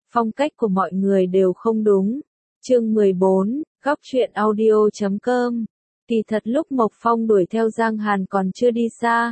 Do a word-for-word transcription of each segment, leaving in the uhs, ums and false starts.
Phong cách của mọi người đều không đúng. Chương mười bốn, góc truyện audio chấm com. Kỳ thật lúc Mộc Phong đuổi theo Giang Hàn còn chưa đi xa.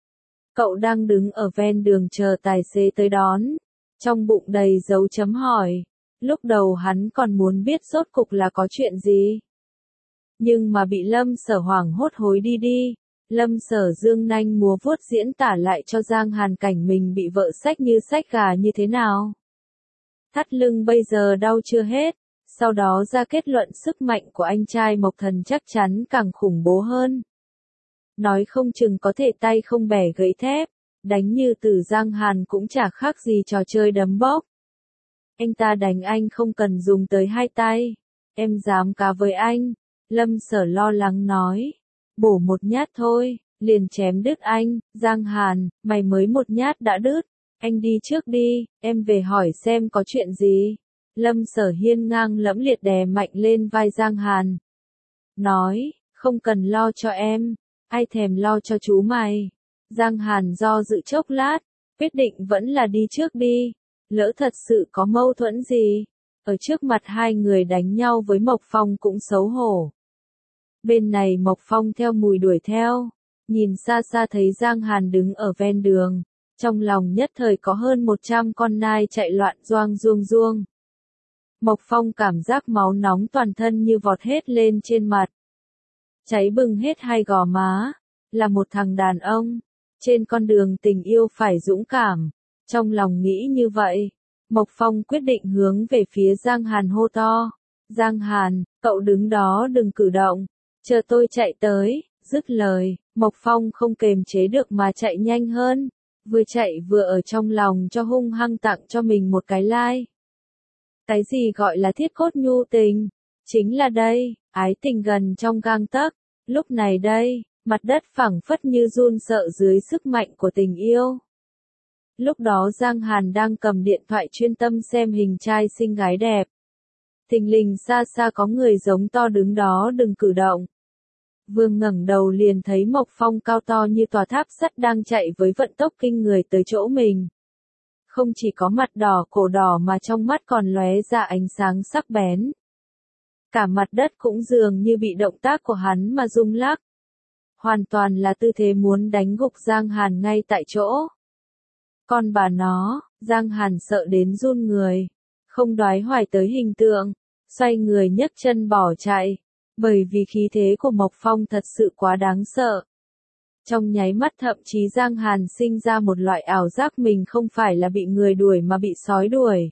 Cậu đang đứng ở ven đường chờ tài xế tới đón, trong bụng đầy dấu chấm hỏi. Lúc đầu hắn còn muốn biết rốt cục là có chuyện gì. Nhưng mà bị Lâm Sở hoảng hốt hối đi đi. Lâm Sở dương nanh múa vuốt diễn tả lại cho Giang Hàn cảnh mình bị vợ xách như xách gà như thế nào. Thắt lưng bây giờ đau chưa hết, sau đó ra kết luận sức mạnh của anh trai Mộc Thần chắc chắn càng khủng bố hơn. Nói không chừng có thể tay không bẻ gãy thép, đánh như Tử Giang Hàn cũng chả khác gì trò chơi đấm bốc. Anh ta đánh anh không cần dùng tới hai tay, em dám cá với anh, Lâm Sở lo lắng nói. Bổ một nhát thôi, liền chém đứt anh. Giang Hàn, mày mới một nhát đã đứt, anh đi trước đi, em về hỏi xem có chuyện gì. Lâm Sở hiên ngang lẫm liệt đè mạnh lên vai Giang Hàn. Nói, không cần lo cho em, ai thèm lo cho chú mày. Giang Hàn do dự chốc lát, quyết định vẫn là đi trước đi, lỡ thật sự có mâu thuẫn gì. Ở trước mặt hai người đánh nhau với Mộc Phong cũng xấu hổ. Bên này Mộc Phong theo mùi đuổi theo, nhìn xa xa thấy Giang Hàn đứng ở ven đường, trong lòng nhất thời có hơn một trăm con nai chạy loạn doang ruông ruông. Mộc Phong cảm giác máu nóng toàn thân như vọt hết lên trên mặt. Cháy bừng hết hai gò má, là một thằng đàn ông, trên con đường tình yêu phải dũng cảm, trong lòng nghĩ như vậy. Mộc Phong quyết định hướng về phía Giang Hàn hô to. Giang Hàn, cậu đứng đó đừng cử động, chờ tôi chạy tới. Dứt lời, Mộc Phong không kềm chế được mà chạy nhanh hơn, vừa chạy vừa ở trong lòng cho hung hăng tặng cho mình một cái like. Cái gì gọi là thiết cốt nhu tình? Chính là đây, ái tình gần trong gang tấc. Lúc này đây, mặt đất phẳng phất như run sợ dưới sức mạnh của tình yêu. Lúc đó Giang Hàn đang cầm điện thoại chuyên tâm xem hình trai xinh gái đẹp. Thình lình xa xa có người giống to đứng đó đừng cử động. Vừa ngẩng đầu liền thấy Mộc Phong cao to như tòa tháp sắt đang chạy với vận tốc kinh người tới chỗ mình. Không chỉ có mặt đỏ cổ đỏ mà trong mắt còn lóe ra ánh sáng sắc bén. Cả mặt đất cũng dường như bị động tác của hắn mà rung lắc. Hoàn toàn là tư thế muốn đánh gục Giang Hàn ngay tại chỗ. Con bà nó, Giang Hàn sợ đến run người, không đoái hoài tới hình tượng, xoay người nhấc chân bỏ chạy, bởi vì khí thế của Mộc Phong thật sự quá đáng sợ. Trong nháy mắt thậm chí Giang Hàn sinh ra một loại ảo giác mình không phải là bị người đuổi mà bị sói đuổi.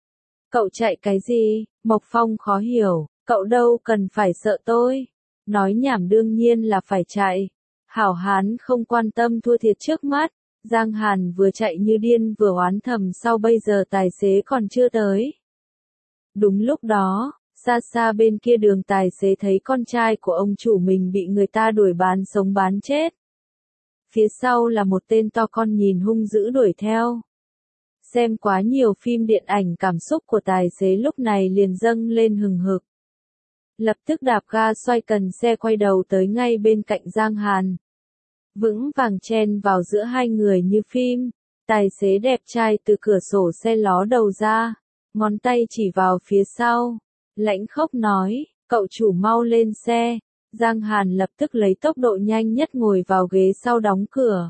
Cậu chạy cái gì? Mộc Phong khó hiểu, cậu đâu cần phải sợ tôi. Nói nhảm đương nhiên là phải chạy. Hảo hán không quan tâm thua thiệt trước mắt. Giang Hàn vừa chạy như điên vừa oán thầm sau bây giờ tài xế còn chưa tới. Đúng lúc đó, xa xa bên kia đường tài xế thấy con trai của ông chủ mình bị người ta đuổi bán sống bán chết. Phía sau là một tên to con nhìn hung dữ đuổi theo. Xem quá nhiều phim điện ảnh cảm xúc của tài xế lúc này liền dâng lên hừng hực. Lập tức đạp ga xoay cần xe quay đầu tới ngay bên cạnh Giang Hàn. Vững vàng chen vào giữa hai người như phim, tài xế đẹp trai từ cửa sổ xe ló đầu ra, ngón tay chỉ vào phía sau, lãnh khốc nói, cậu chủ mau lên xe. Giang Hàn lập tức lấy tốc độ nhanh nhất ngồi vào ghế sau đóng cửa.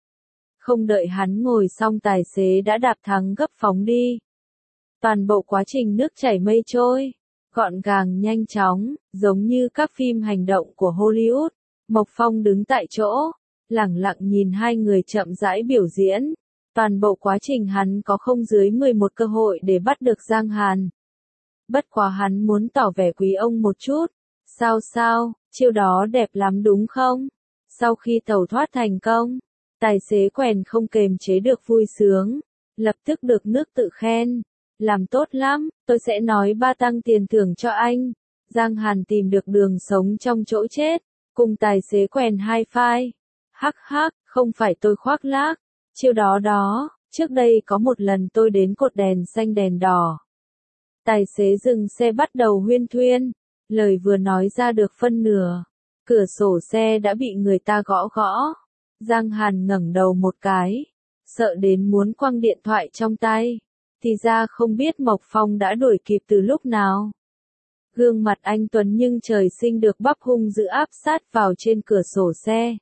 Không đợi hắn ngồi xong tài xế đã đạp thắng gấp phóng đi. Toàn bộ quá trình nước chảy mây trôi, gọn gàng nhanh chóng, giống như các phim hành động của Hollywood. Mộc Phong đứng tại chỗ, lẳng lặng nhìn hai người chậm rãi biểu diễn. Toàn bộ quá trình hắn có không dưới mười một cơ hội để bắt được Giang Hàn. Bất quá hắn muốn tỏ vẻ quý ông một chút. Sao sao, chiêu đó đẹp lắm đúng không? Sau khi tẩu thoát thành công, tài xế quèn không kềm chế được vui sướng, lập tức được nước tự khen. Làm tốt lắm, tôi sẽ nói ba tăng tiền thưởng cho anh. Giang Hàn tìm được đường sống trong chỗ chết, cùng tài xế quèn hai phai. Hắc hắc, không phải tôi khoác lác, chiêu đó đó, trước đây có một lần tôi đến cột đèn xanh đèn đỏ. Tài xế dừng xe bắt đầu huyên thuyên, lời vừa nói ra được phân nửa, cửa sổ xe đã bị người ta gõ gõ. Giang Hàn ngẩng đầu một cái, sợ đến muốn quăng điện thoại trong tay. thì ra không biết Mộc Phong đã đuổi kịp từ lúc nào. Gương mặt anh Tuấn nhưng trời sinh được bắp hung dữ áp sát vào trên cửa sổ xe.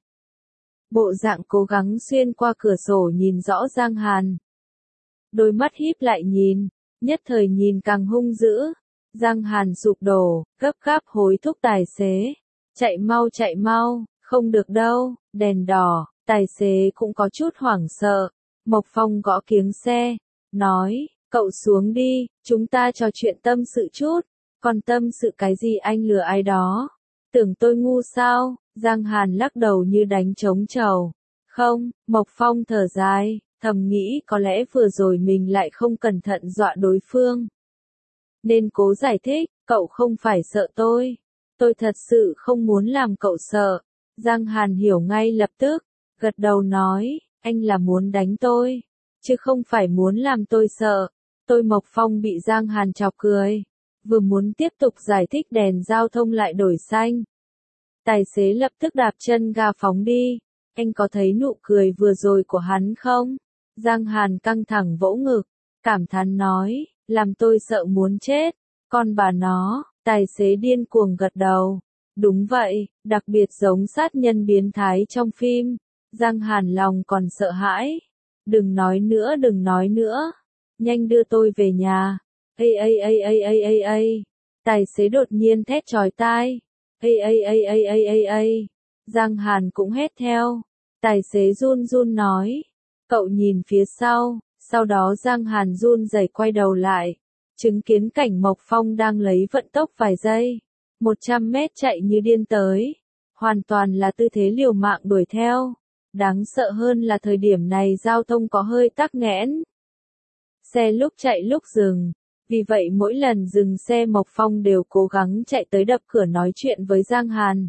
Bộ dạng cố gắng xuyên qua cửa sổ nhìn rõ Giang Hàn. Đôi mắt híp lại nhìn, nhất thời nhìn càng hung dữ. Giang Hàn sụp đổ, gấp gáp hối thúc tài xế. Chạy mau chạy mau, không được đâu, đèn đỏ, tài xế cũng có chút hoảng sợ. Mộc Phong gõ kiếng xe, nói, cậu xuống đi, chúng ta trò chuyện tâm sự chút. Còn tâm sự cái gì anh lừa ai đó? Tưởng tôi ngu sao? Giang Hàn lắc đầu như đánh trống trầu. Không, Mộc Phong thở dài, thầm nghĩ có lẽ vừa rồi mình lại không cẩn thận dọa đối phương. Nên cố giải thích, cậu không phải sợ tôi. Tôi thật sự không muốn làm cậu sợ. Giang Hàn hiểu ngay lập tức, gật đầu nói, anh là muốn đánh tôi, chứ không phải muốn làm tôi sợ. Tôi Mộc Phong bị Giang Hàn chọc cười. Vừa muốn tiếp tục giải thích đèn giao thông lại đổi xanh. Tài xế lập tức đạp chân ga phóng đi. Anh có thấy nụ cười vừa rồi của hắn không? Giang Hàn căng thẳng vỗ ngực, cảm thán nói, làm tôi sợ muốn chết. Con bà nó, tài xế điên cuồng gật đầu. Đúng vậy, đặc biệt giống sát nhân biến thái trong phim. Giang Hàn lòng còn sợ hãi. Đừng nói nữa đừng nói nữa. Nhanh đưa tôi về nhà. Ây ây ây ây ây ây ây. Tài xế đột nhiên thét chói tai. Ây ây ây ây ây ây ây. Giang Hàn cũng hét theo. Tài xế run run nói. Cậu nhìn phía sau. Sau đó Giang Hàn run rẩy quay đầu lại. Chứng kiến cảnh Mộc Phong đang lấy vận tốc vài giây. một trăm mét chạy như điên tới. Hoàn toàn là tư thế liều mạng đuổi theo. Đáng sợ hơn là thời điểm này giao thông có hơi tắc nghẽn. Xe lúc chạy lúc dừng. Vì vậy mỗi lần dừng xe Mộc Phong đều cố gắng chạy tới đập cửa nói chuyện với Giang Hàn.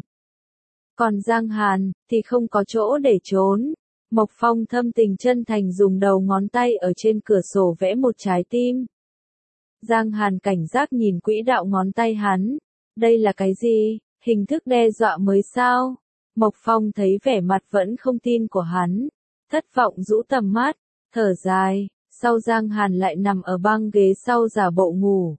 Còn Giang Hàn, thì không có chỗ để trốn. Mộc Phong thâm tình chân thành dùng đầu ngón tay ở trên cửa sổ vẽ một trái tim. Giang Hàn cảnh giác nhìn quỹ đạo ngón tay hắn. Đây là cái gì? Hình thức đe dọa mới sao? Mộc Phong thấy vẻ mặt vẫn không tin của hắn. Thất vọng rũ tầm mắt, thở dài. Sau Giang Hàn lại nằm ở băng ghế sau giả bộ ngủ.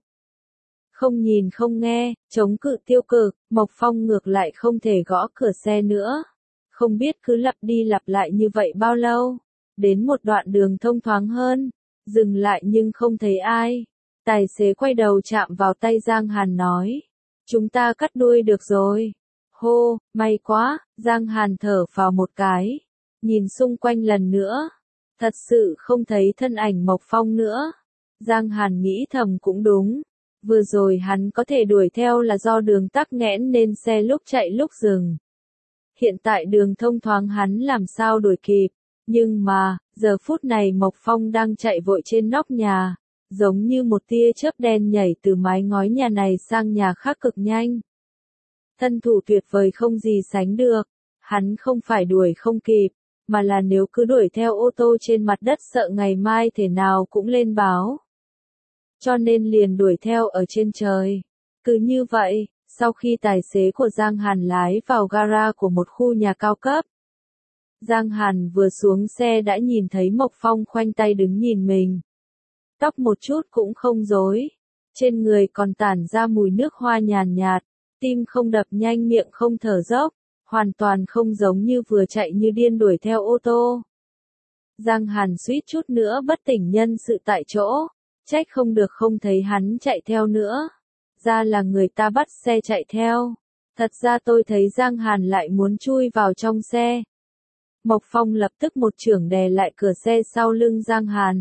Không nhìn không nghe, chống cự tiêu cực, Mộc Phong ngược lại không thể gõ cửa xe nữa. Không biết cứ lặp đi lặp lại như vậy bao lâu. Đến một đoạn đường thông thoáng hơn, dừng lại nhưng không thấy ai. Tài xế quay đầu chạm vào tay Giang Hàn nói. Chúng ta cắt đuôi được rồi. Hô, may quá, Giang Hàn thở vào một cái. Nhìn xung quanh lần nữa. Thật sự không thấy thân ảnh Mộc Phong nữa. Giang Hàn nghĩ thầm cũng đúng. Vừa rồi hắn có thể đuổi theo là do đường tắc nghẽn nên xe lúc chạy lúc dừng. Hiện tại đường thông thoáng hắn làm sao đuổi kịp. Nhưng mà, giờ phút này Mộc Phong đang chạy vội trên nóc nhà. Giống như một tia chớp đen nhảy từ mái ngói nhà này sang nhà khác cực nhanh. Thân thủ tuyệt vời không gì sánh được. Hắn không phải đuổi không kịp. Mà là nếu cứ đuổi theo ô tô trên mặt đất sợ ngày mai thể nào cũng lên báo. Cho nên liền đuổi theo ở trên trời. Cứ như vậy, sau khi tài xế của Giang Hàn lái vào gara của một khu nhà cao cấp. Giang Hàn vừa xuống xe đã nhìn thấy Mộc Phong khoanh tay đứng nhìn mình. Tóc một chút cũng không rối. Trên người còn tản ra mùi nước hoa nhàn nhạt, tim không đập nhanh miệng không thở dốc. Hoàn toàn không giống như vừa chạy như điên đuổi theo ô tô. Giang Hàn suýt chút nữa bất tỉnh nhân sự tại chỗ. Trách không được không thấy hắn chạy theo nữa. Ra là người ta bắt xe chạy theo. Thật ra tôi thấy Giang Hàn lại muốn chui vào trong xe. Mộc Phong lập tức một chưởng đè lại cửa xe sau lưng Giang Hàn.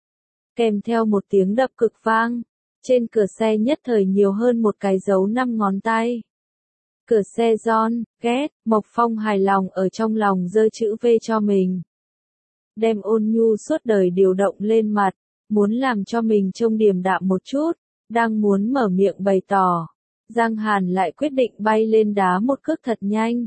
Kèm theo một tiếng đập cực vang. Trên cửa xe nhất thời nhiều hơn một cái dấu năm ngón tay. Cửa xe John, ghét, Mộc Phong hài lòng ở trong lòng giơ chữ V cho mình. Đem ôn nhu suốt đời điều động lên mặt, muốn làm cho mình trông điềm đạm một chút, đang muốn mở miệng bày tỏ. Giang Hàn lại quyết định bay lên đá một cước thật nhanh.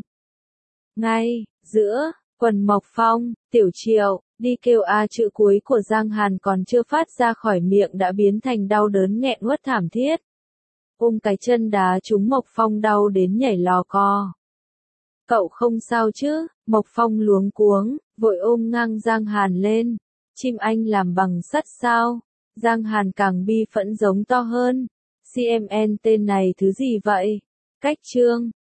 Ngay, giữa, quần Mộc Phong, Tiểu Triệu, đi kêu A chữ cuối của Giang Hàn còn chưa phát ra khỏi miệng đã biến thành đau đớn nghẹn uất thảm thiết. Ôm cái chân đá trúng Mộc Phong đau đến nhảy lò co. Cậu không sao chứ? Mộc Phong luống cuống, vội ôm ngang Giang Hàn lên. Chim anh làm bằng sắt sao? Giang Hàn càng bi phẫn giống to hơn. xê em en tên này thứ gì vậy? Cách chương